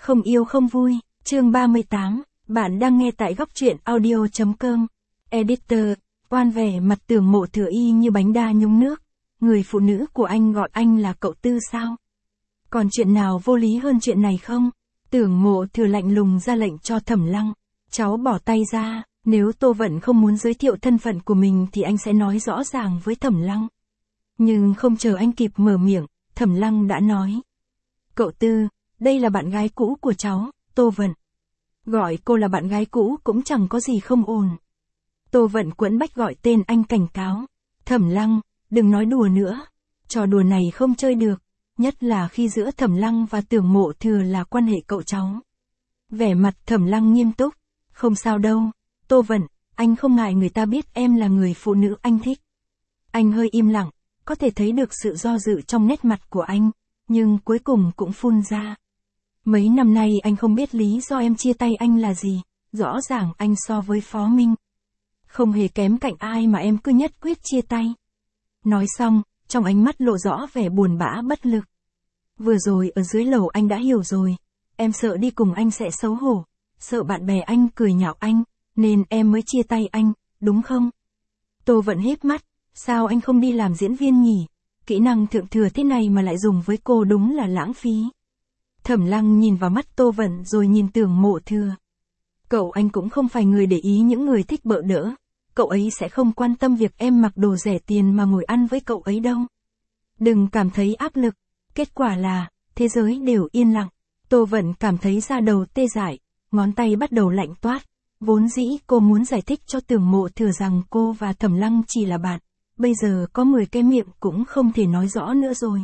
Không yêu không vui, chương 38, bạn đang nghe tại góc truyện audio.com. Editor, oan vẻ mặt Tưởng Mộ Thừa y như bánh đa nhúng nước. Người phụ nữ của anh gọi anh là cậu Tư sao? Còn chuyện nào vô lý hơn chuyện này không? Tưởng Mộ Thừa lạnh lùng ra lệnh cho Thẩm Lăng. Cháu bỏ tay ra, nếu Tô Vận không muốn giới thiệu thân phận của mình thì anh sẽ nói rõ ràng với Thẩm Lăng. Nhưng không chờ anh kịp mở miệng, Thẩm Lăng đã nói. Cậu Tư, đây là bạn gái cũ của cháu, Tô Vận. Gọi cô là bạn gái cũ cũng chẳng có gì không ổn. Tô Vận quẫn bách gọi tên anh cảnh cáo. Thẩm Lăng, đừng nói đùa nữa. Trò đùa này không chơi được, nhất là khi giữa Thẩm Lăng và Tưởng Mộ Thừa là quan hệ cậu cháu. Vẻ mặt Thẩm Lăng nghiêm túc. Không sao đâu, Tô Vận, anh không ngại người ta biết em là người phụ nữ anh thích. Anh hơi im lặng, có thể thấy được sự do dự trong nét mặt của anh, nhưng cuối cùng cũng phun ra. Mấy năm nay anh không biết lý do em chia tay anh là gì, rõ ràng anh so với Phó Minh không hề kém cạnh ai mà em cứ nhất quyết chia tay. Nói xong, trong ánh mắt lộ rõ vẻ buồn bã bất lực. Vừa rồi ở dưới lầu anh đã hiểu rồi, em sợ đi cùng anh sẽ xấu hổ, sợ bạn bè anh cười nhạo anh, nên em mới chia tay anh, đúng không? Tô Vận híp mắt, sao anh không đi làm diễn viên nhỉ? Kỹ năng thượng thừa thế này mà lại dùng với cô đúng là lãng phí. Thẩm Lăng nhìn vào mắt Tô Vận rồi nhìn Tưởng Mộ Thừa. Cậu anh cũng không phải người để ý những người thích bợ đỡ. Cậu ấy sẽ không quan tâm việc em mặc đồ rẻ tiền mà ngồi ăn với cậu ấy đâu. Đừng cảm thấy áp lực. Kết quả là, thế giới đều yên lặng. Tô Vận cảm thấy da đầu tê dại, ngón tay bắt đầu lạnh toát. Vốn dĩ cô muốn giải thích cho Tưởng Mộ Thừa rằng cô và Thẩm Lăng chỉ là bạn. Bây giờ có 10 cái miệng cũng không thể nói rõ nữa rồi.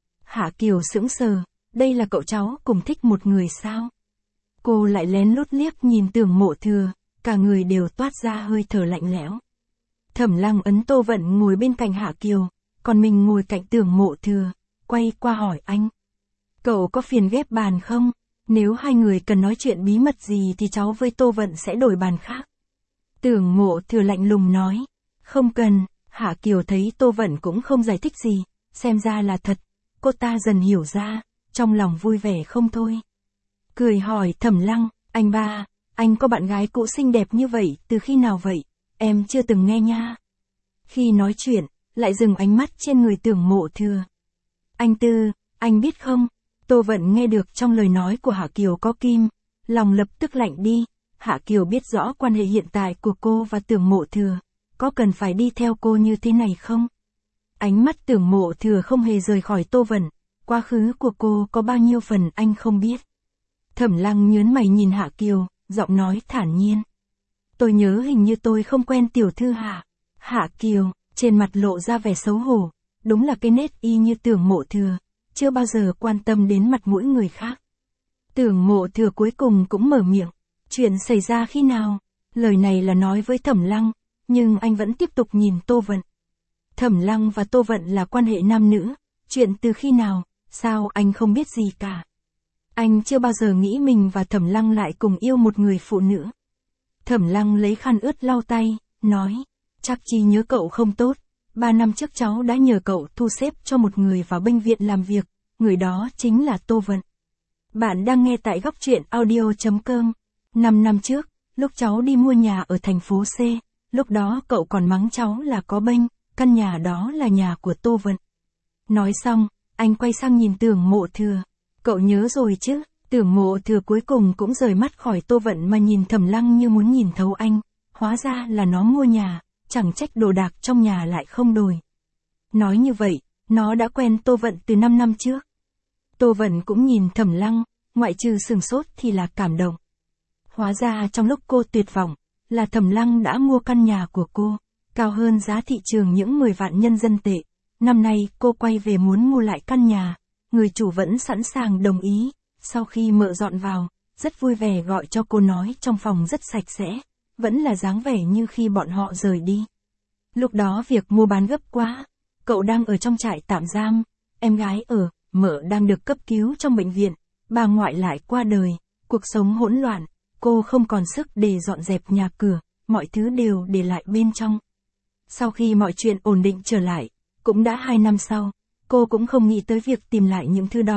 Hạ Kiều sững sờ, đây là cậu cháu cùng thích một người sao? Cô lại lén lút liếc nhìn Tưởng Mộ Thừa, cả người đều toát ra hơi thở lạnh lẽo. Thẩm Lăng ấn Tô Vận ngồi bên cạnh Hạ Kiều, còn mình ngồi cạnh Tưởng Mộ Thừa, quay qua hỏi anh. Cậu có phiền ghép bàn không? Nếu hai người cần nói chuyện bí mật gì thì cháu với Tô Vận sẽ đổi bàn khác. Tưởng Mộ Thừa lạnh lùng nói, không cần. Hạ Kiều thấy Tô Vận cũng không giải thích gì, xem ra là thật, cô ta dần hiểu ra, trong lòng vui vẻ không thôi. Cười hỏi Thẩm Lăng, anh ba, anh có bạn gái cũ xinh đẹp như vậy từ khi nào vậy? Em chưa từng nghe nha. Khi nói chuyện, lại dừng ánh mắt trên người Tưởng Mộ Thừa. Anh Tư, anh biết không? Tô Vận nghe được trong lời nói của Hạ Kiều có kim, lòng lập tức lạnh đi. Hạ Kiều biết rõ quan hệ hiện tại của cô và Tưởng Mộ Thừa. Có cần phải đi theo cô như thế này không? Ánh mắt Tưởng Mộ Thừa không hề rời khỏi Tô Vận, quá khứ của cô có bao nhiêu phần anh không biết. Thẩm Lăng nhớn mày nhìn Hạ Kiều, giọng nói thản nhiên. Tôi nhớ hình như tôi không quen tiểu thư Hạ. Hạ Kiều, trên mặt lộ ra vẻ xấu hổ, đúng là cái nết y như Tưởng Mộ Thừa, chưa bao giờ quan tâm đến mặt mũi người khác. Tưởng Mộ Thừa cuối cùng cũng mở miệng, chuyện xảy ra khi nào? Lời này là nói với Thẩm Lăng. Nhưng anh vẫn tiếp tục nhìn Tô Vận. Thẩm Lăng và Tô Vận là quan hệ nam nữ, chuyện từ khi nào, sao anh không biết gì cả. Anh chưa bao giờ nghĩ mình và Thẩm Lăng lại cùng yêu một người phụ nữ. Thẩm Lăng lấy khăn ướt lau tay, nói, chắc chi nhớ cậu không tốt, 3 năm trước cháu đã nhờ cậu thu xếp cho một người vào bệnh viện làm việc, người đó chính là Tô Vận. Bạn đang nghe tại góc truyện audio.com. 5 năm trước, lúc cháu đi mua nhà ở thành phố C. Lúc đó cậu còn mắng cháu là có bênh, căn nhà đó là nhà của Tô Vận. Nói xong, anh quay sang nhìn Tưởng Mộ Thừa. Cậu nhớ rồi chứ? Tưởng Mộ Thừa cuối cùng cũng rời mắt khỏi Tô Vận mà nhìn Thẩm Lăng như muốn nhìn thấu anh. Hóa ra là nó mua nhà, chẳng trách đồ đạc trong nhà lại không đổi. Nói như vậy, nó đã quen Tô Vận từ 5 năm trước. Tô Vận cũng nhìn Thẩm Lăng, ngoại trừ sửng sốt thì là cảm động. Hóa ra trong lúc cô tuyệt vọng, là Thẩm Lăng đã mua căn nhà của cô, cao hơn giá thị trường những 10 vạn nhân dân tệ. Năm nay cô quay về muốn mua lại căn nhà, người chủ vẫn sẵn sàng đồng ý. Sau khi mợ dọn vào, rất vui vẻ gọi cho cô nói trong phòng rất sạch sẽ, vẫn là dáng vẻ như khi bọn họ rời đi. Lúc đó việc mua bán gấp quá, cậu đang ở trong trại tạm giam, em gái ở, mợ đang được cấp cứu trong bệnh viện, bà ngoại lại qua đời, cuộc sống hỗn loạn. Cô không còn sức để dọn dẹp nhà cửa, mọi thứ đều để lại bên trong. Sau khi mọi chuyện ổn định trở lại, cũng đã 2 năm sau, cô cũng không nghĩ tới việc tìm lại những thứ đó.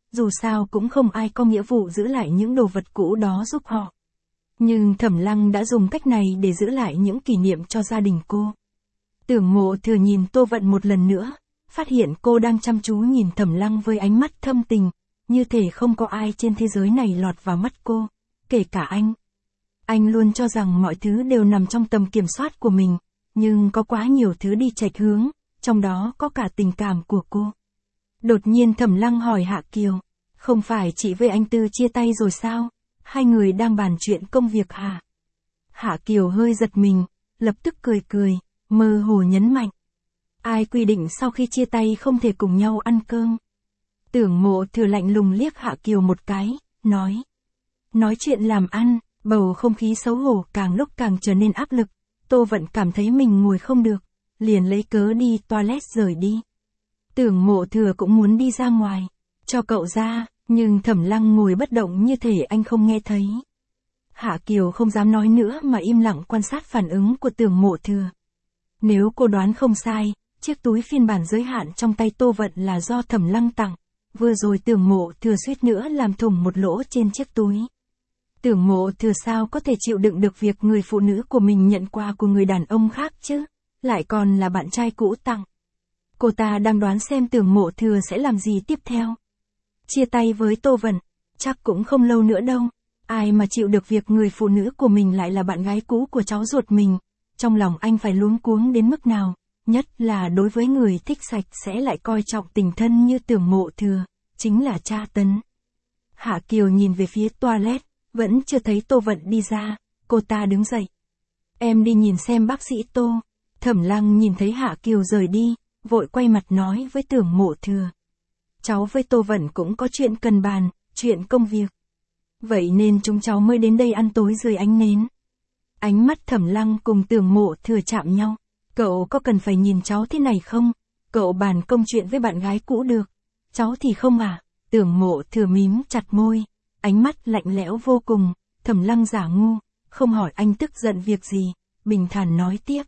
dù sao cũng không ai có nghĩa vụ giữ lại những đồ vật cũ đó giúp họ. Nhưng Thẩm Lăng đã dùng cách này để giữ lại những kỷ niệm cho gia đình cô. Tưởng Mộ Thừa nhìn Tô Vận một lần nữa, phát hiện cô đang chăm chú nhìn Thẩm Lăng với ánh mắt thâm tình, như thể không có ai trên thế giới này lọt vào mắt cô, kể cả anh. Anh luôn cho rằng mọi thứ đều nằm trong tầm kiểm soát của mình, nhưng có quá nhiều thứ đi chệch hướng, trong đó có cả tình cảm của cô. Đột nhiên Thẩm Lăng hỏi Hạ Kiều, không phải chị với anh Tư chia tay rồi sao? Hai người đang bàn chuyện công việc hả? Hạ Kiều hơi giật mình, lập tức cười cười, mơ hồ nhấn mạnh. Ai quy định sau khi chia tay không thể cùng nhau ăn cơm? Tưởng Mộ Thừa lạnh lùng liếc Hạ Kiều một cái, nói. Nói chuyện làm ăn, bầu không khí xấu hổ càng lúc càng trở nên áp lực. Tô Vận cảm thấy mình ngồi không được, liền lấy cớ đi toilet rời đi. Tưởng Mộ Thừa cũng muốn đi ra ngoài, cho cậu ra, nhưng Thẩm Lăng ngồi bất động như thể anh không nghe thấy. Hạ Kiều không dám nói nữa mà im lặng quan sát phản ứng của Tưởng Mộ Thừa. Nếu cô đoán không sai, chiếc túi phiên bản giới hạn trong tay Tô Vận là do Thẩm Lăng tặng. Vừa rồi Tưởng Mộ Thừa suýt nữa làm thủng một lỗ trên chiếc túi. Tưởng Mộ Thừa sao có thể chịu đựng được việc người phụ nữ của mình nhận quà của người đàn ông khác chứ, lại còn là bạn trai cũ tặng. Cô ta đang đoán xem Tưởng Mộ Thừa sẽ làm gì tiếp theo. Chia tay với Tô Vận, chắc cũng không lâu nữa đâu. Ai mà chịu được việc người phụ nữ của mình lại là bạn gái cũ của cháu ruột mình. Trong lòng anh phải luống cuống đến mức nào, nhất là đối với người thích sạch sẽ lại coi trọng tình thân như Tưởng Mộ Thừa, chính là tra tấn. Hạ Kiều nhìn về phía toilet, vẫn chưa thấy Tô Vận đi ra, cô ta đứng dậy. Em đi nhìn xem bác sĩ Tô. Thẩm Lăng nhìn thấy Hạ Kiều rời đi, vội quay mặt nói với Tưởng Mộ Thừa. Cháu với Tô Vận cũng có chuyện cần bàn, chuyện công việc. Vậy nên chúng cháu mới đến đây ăn tối dưới ánh nến. Ánh mắt Thẩm Lăng cùng Tưởng Mộ Thừa chạm nhau. Cậu có cần phải nhìn cháu thế này không? Cậu bàn công chuyện với bạn gái cũ được. Cháu thì không à? Tưởng Mộ Thừa mím chặt môi, ánh mắt lạnh lẽo vô cùng. Thẩm Lăng giả ngu, không hỏi anh tức giận việc gì, bình thản nói tiếp.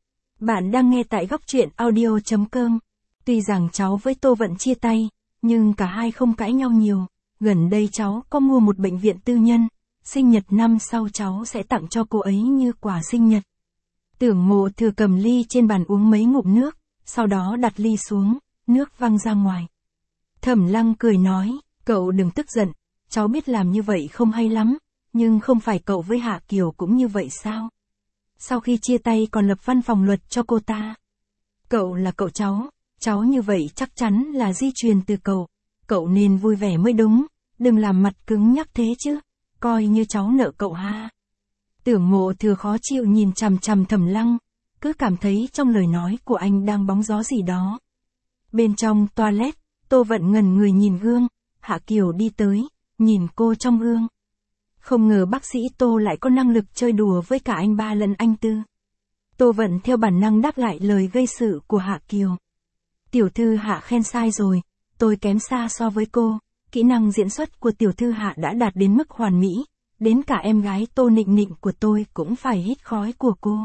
Bạn đang nghe tại Góc Truyện Audio.com. Tuy rằng cháu với Tô Vận chia tay, nhưng cả hai không cãi nhau nhiều. Gần đây cháu có mua một bệnh viện tư nhân, sinh nhật năm sau cháu sẽ tặng cho cô ấy như quà sinh nhật. Tưởng Mộ Thừa cầm ly trên bàn uống mấy ngụm nước, sau đó đặt ly xuống, nước văng ra ngoài. Thẩm Lăng cười nói, cậu đừng tức giận, cháu biết làm như vậy không hay lắm, nhưng không phải cậu với Hạ Kiều cũng như vậy sao? Sau khi chia tay còn lập văn phòng luật cho cô ta. Cậu là cậu cháu như vậy chắc chắn là di truyền từ cậu nên vui vẻ mới đúng, đừng làm mặt cứng nhắc thế chứ, coi như cháu nợ cậu ha. Tưởng Mộ Thừa khó chịu nhìn chằm chằm Thẩm Lăng, cứ cảm thấy trong lời nói của anh đang bóng gió gì đó. Bên trong toilet, Tô Vận ngẩn người nhìn gương, Hạ Kiều đi tới, nhìn cô trong gương. Không ngờ bác sĩ Tô lại có năng lực chơi đùa với cả anh ba lẫn anh Tư. Tô Vận theo bản năng đáp lại lời gây sự của Hạ Kiều. Tiểu thư Hạ khen sai rồi, tôi kém xa so với cô, kỹ năng diễn xuất của tiểu thư Hạ đã đạt đến mức hoàn mỹ, đến cả em gái Tô Nịnh Nịnh của tôi cũng phải hít khói của cô.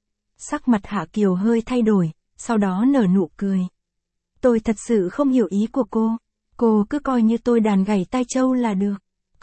Sắc mặt Hạ Kiều hơi thay đổi, sau đó nở nụ cười. Tôi thật sự không hiểu ý của cô cứ coi như tôi đàn gảy tai trâu là được.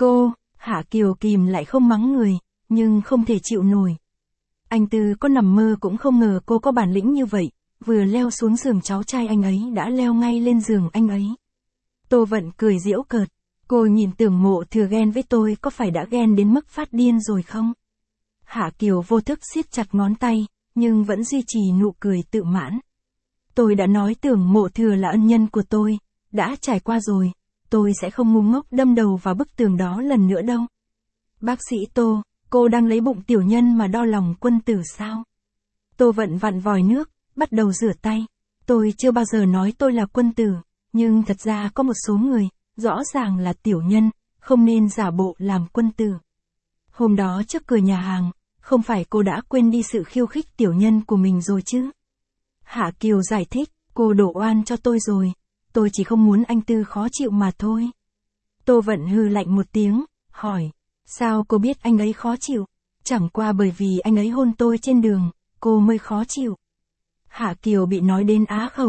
Hạ Kiều kìm lại không mắng người, nhưng không thể chịu nổi. Anh Tư có nằm mơ cũng không ngờ cô có bản lĩnh như vậy, vừa leo xuống giường cháu trai anh ấy đã leo ngay lên giường anh ấy. Tô Vận cười giễu cợt, cô nhìn Tưởng Mộ Thừa ghen với tôi có phải đã ghen đến mức phát điên rồi không? Hạ Kiều vô thức siết chặt ngón tay, nhưng vẫn duy trì nụ cười tự mãn. Tôi đã nói Tưởng Mộ Thừa là ân nhân của tôi, đã trải qua rồi, tôi sẽ không ngu ngốc đâm đầu vào bức tường đó lần nữa đâu. Bác sĩ Tô, cô đang lấy bụng tiểu nhân mà đo lòng quân tử sao? Tô Vận vặn vòi nước, bắt đầu rửa tay. Tôi chưa bao giờ nói tôi là quân tử, nhưng thật ra có một số người, rõ ràng là tiểu nhân, không nên giả bộ làm quân tử. Hôm đó trước cửa nhà hàng, không phải cô đã quên đi sự khiêu khích tiểu nhân của mình rồi chứ? Hạ Kiều giải thích, cô đổ oan cho tôi rồi, tôi chỉ không muốn anh Tư khó chịu mà thôi. Tô Vận hừ lạnh một tiếng, hỏi, sao cô biết anh ấy khó chịu? Chẳng qua bởi vì anh ấy hôn tôi trên đường, cô mới khó chịu. Hạ Kiều bị nói đến á khẩu,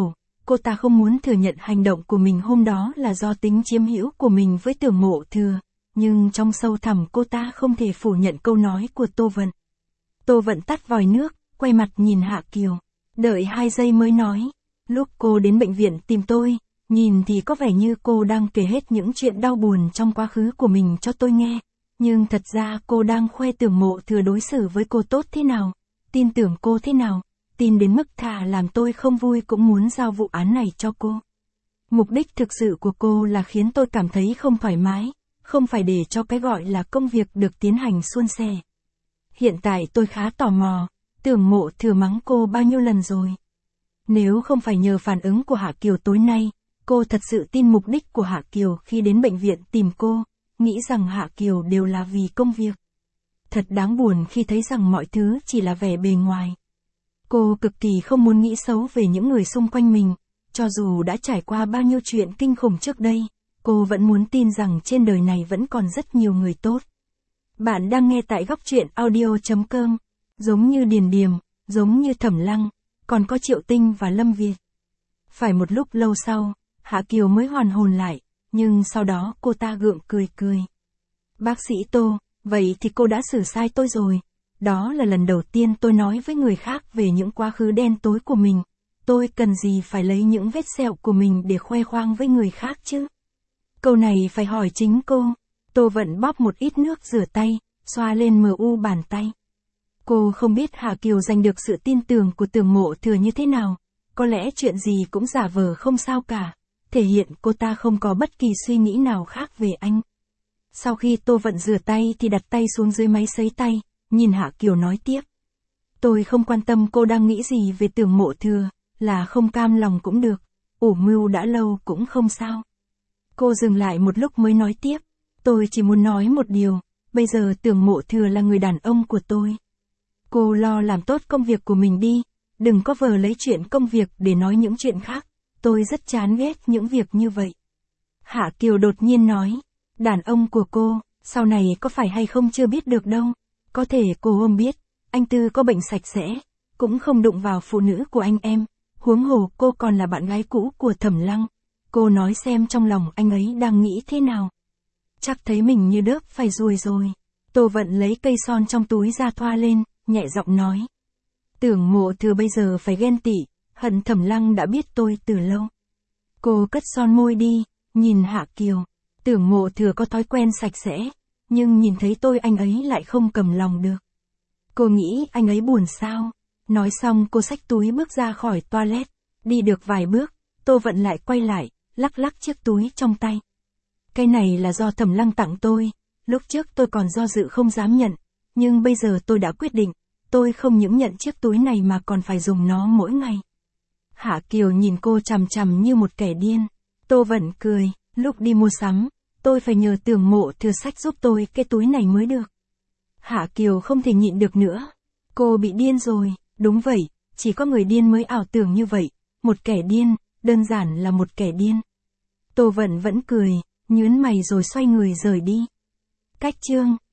cô ta không muốn thừa nhận hành động của mình hôm đó là do tính chiếm hữu của mình với Tưởng Mộ Thừa, nhưng trong sâu thẳm cô ta không thể phủ nhận câu nói của Tô Vận. Tô Vận tắt vòi nước, quay mặt nhìn Hạ Kiều, đợi 2 giây mới nói, lúc cô đến bệnh viện tìm tôi, nhìn thì có vẻ như cô đang kể hết những chuyện đau buồn trong quá khứ của mình cho tôi nghe, nhưng thật ra cô đang khoe Tưởng Mộ Thừa đối xử với cô tốt thế nào, tin tưởng cô thế nào, tin đến mức thà làm tôi không vui cũng muốn giao vụ án này cho cô. Mục đích thực sự của cô là khiến tôi cảm thấy không thoải mái, không phải để cho cái gọi là công việc được tiến hành suôn sẻ. Hiện tại tôi khá tò mò, Tưởng Mộ Thừa mắng cô bao nhiêu lần rồi. Nếu không phải nhờ phản ứng của Hạ Kiều tối nay, cô thật sự tin mục đích của Hạ Kiều khi đến bệnh viện tìm cô, nghĩ rằng Hạ Kiều đều là vì công việc. Thật đáng buồn khi thấy rằng mọi thứ chỉ là vẻ bề ngoài. Cô cực kỳ không muốn nghĩ xấu về những người xung quanh mình, cho dù đã trải qua bao nhiêu chuyện kinh khủng trước đây, cô vẫn muốn tin rằng trên đời này vẫn còn rất nhiều người tốt. Bạn đang nghe tại Góc Truyện Audio.com, giống như Điền Điềm, giống như Thẩm Lăng, còn có Triệu Tinh và Lâm Việt. Phải một lúc lâu sau, Hạ Kiều mới hoàn hồn lại, nhưng sau đó cô ta gượng cười cười. Bác sĩ Tô, vậy thì cô đã xử sai tôi rồi. Đó là lần đầu tiên tôi nói với người khác về những quá khứ đen tối của mình. Tôi cần gì phải lấy những vết sẹo của mình để khoe khoang với người khác chứ? Câu này phải hỏi chính cô. Tô Vận bóp một ít nước rửa tay, xoa lên mu bàn tay. Cô không biết Hạ Kiều giành được sự tin tưởng của Tưởng Mộ Thừa như thế nào. Có lẽ chuyện gì cũng giả vờ không sao cả, thể hiện cô ta không có bất kỳ suy nghĩ nào khác về anh. Sau khi Tô Vận rửa tay thì đặt tay xuống dưới máy sấy tay, nhìn Hạ Kiều nói tiếp. Tôi không quan tâm cô đang nghĩ gì về Tưởng Mộ Thừa, là không cam lòng cũng được, ủ mưu đã lâu cũng không sao. Cô dừng lại một lúc mới nói tiếp, tôi chỉ muốn nói một điều, bây giờ Tưởng Mộ Thừa là người đàn ông của tôi. Cô lo làm tốt công việc của mình đi, đừng có vờ lấy chuyện công việc để nói những chuyện khác, tôi rất chán ghét những việc như vậy. Hạ Kiều đột nhiên nói, đàn ông của cô, sau này có phải hay không chưa biết được đâu, có thể cô không biết, anh Tư có bệnh sạch sẽ, cũng không đụng vào phụ nữ của anh em, huống hồ cô còn là bạn gái cũ của Thẩm Lăng, cô nói xem trong lòng anh ấy đang nghĩ thế nào. Chắc thấy mình như đớp phải ruồi rồi. Tô Vận lấy cây son trong túi ra thoa lên, nhẹ giọng nói. Tưởng Mộ Thừa bây giờ phải ghen tị, hận Thẩm Lăng đã biết tôi từ lâu. Cô cất son môi đi, nhìn Hạ Kiều. Tưởng Mộ Thừa có thói quen sạch sẽ, nhưng nhìn thấy tôi anh ấy lại không cầm lòng được. Cô nghĩ anh ấy buồn sao? Nói xong cô xách túi bước ra khỏi toilet, đi được vài bước, Tô Vận lại quay lại, lắc lắc chiếc túi trong tay. Cái này là do Thẩm Lăng tặng tôi, lúc trước tôi còn do dự không dám nhận, nhưng bây giờ tôi đã quyết định, tôi không những nhận chiếc túi này mà còn phải dùng nó mỗi ngày. Hạ Kiều nhìn cô chằm chằm như một kẻ điên. Tô Vận cười, lúc đi mua sắm, tôi phải nhờ Tưởng Mộ Thừa xách giúp tôi cái túi này mới được. Hạ Kiều không thể nhịn được nữa. Cô bị điên rồi, đúng vậy, chỉ có người điên mới ảo tưởng như vậy, một kẻ điên, đơn giản là một kẻ điên. Tô Vận vẫn cười, nhướng mày rồi xoay người rời đi. Cách chương